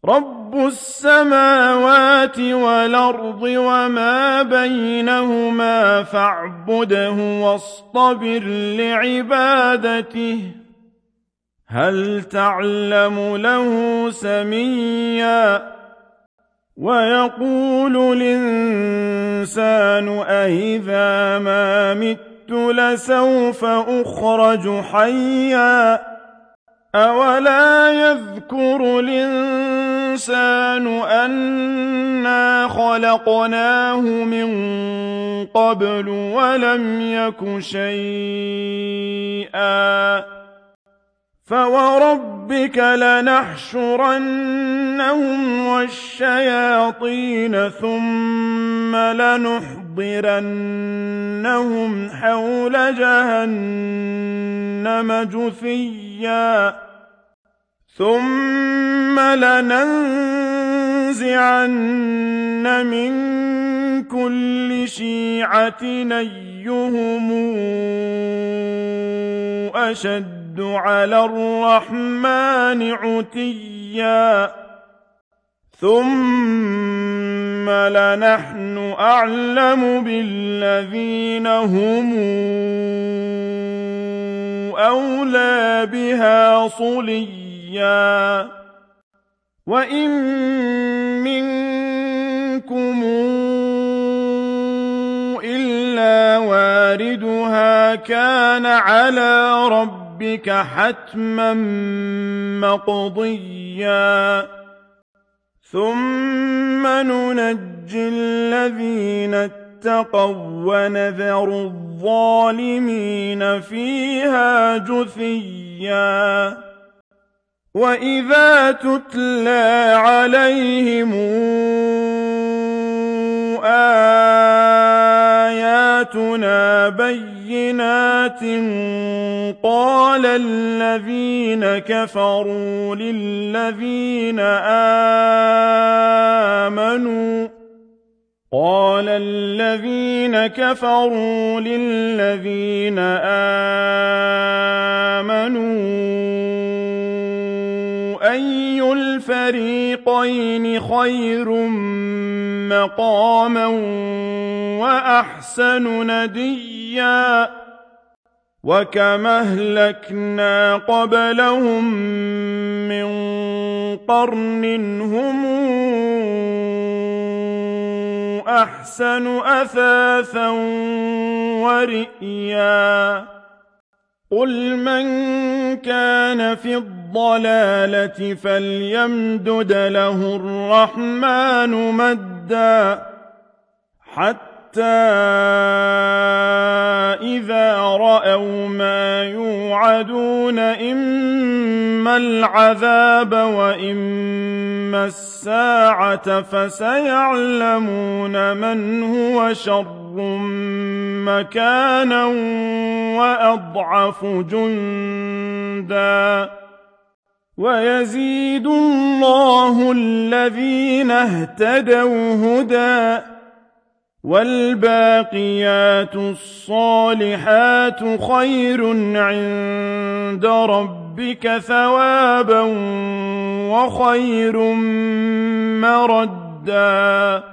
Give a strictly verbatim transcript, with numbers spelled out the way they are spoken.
رب السماوات والأرض وما بينهما فاعبده واصطبر لعبادته هل تعلم له سميا ويقول الإنسان أإذا ما مت لسوف أخرج حيا أولا يذكر الإنسان أنا خلقناه من قبل ولم يك شيئا فوربك لنحشرنهم والشياطين ثم لنحضرنهم حول جهنم جثيا ثم لننزعن من كل شيعة أيهم أشد على الرحمن عتيا ثم لنحن أعلم بالذين هم أولى بها صليا وإن منكم إلا واردها كان على ربك حتما مقضيا ثم ننجي الذين اتقوا ونذر الظالمين فيها جثيا وإذا تتلى عليهم آياتنا بينات قال الذين كفروا للذين آمنوا قال الذين كفروا للذين آمنوا أي الفريقين خير مقاما وأحسن نديا وكما أهلكنا قبلهم من قرن هم أحسن أثاثا ورئيا قل من كان في الضلالة فليمدد له الرحمن مدا حتى إذا رأوا ما يوعدون إما العذاب وإما الساعة فسيعلمون من هو شر مكانا وأضعف جندا ويزيد الله الذين اهتدوا هدى والباقيات الصالحات خير عند ربك ثوابا وخير مردا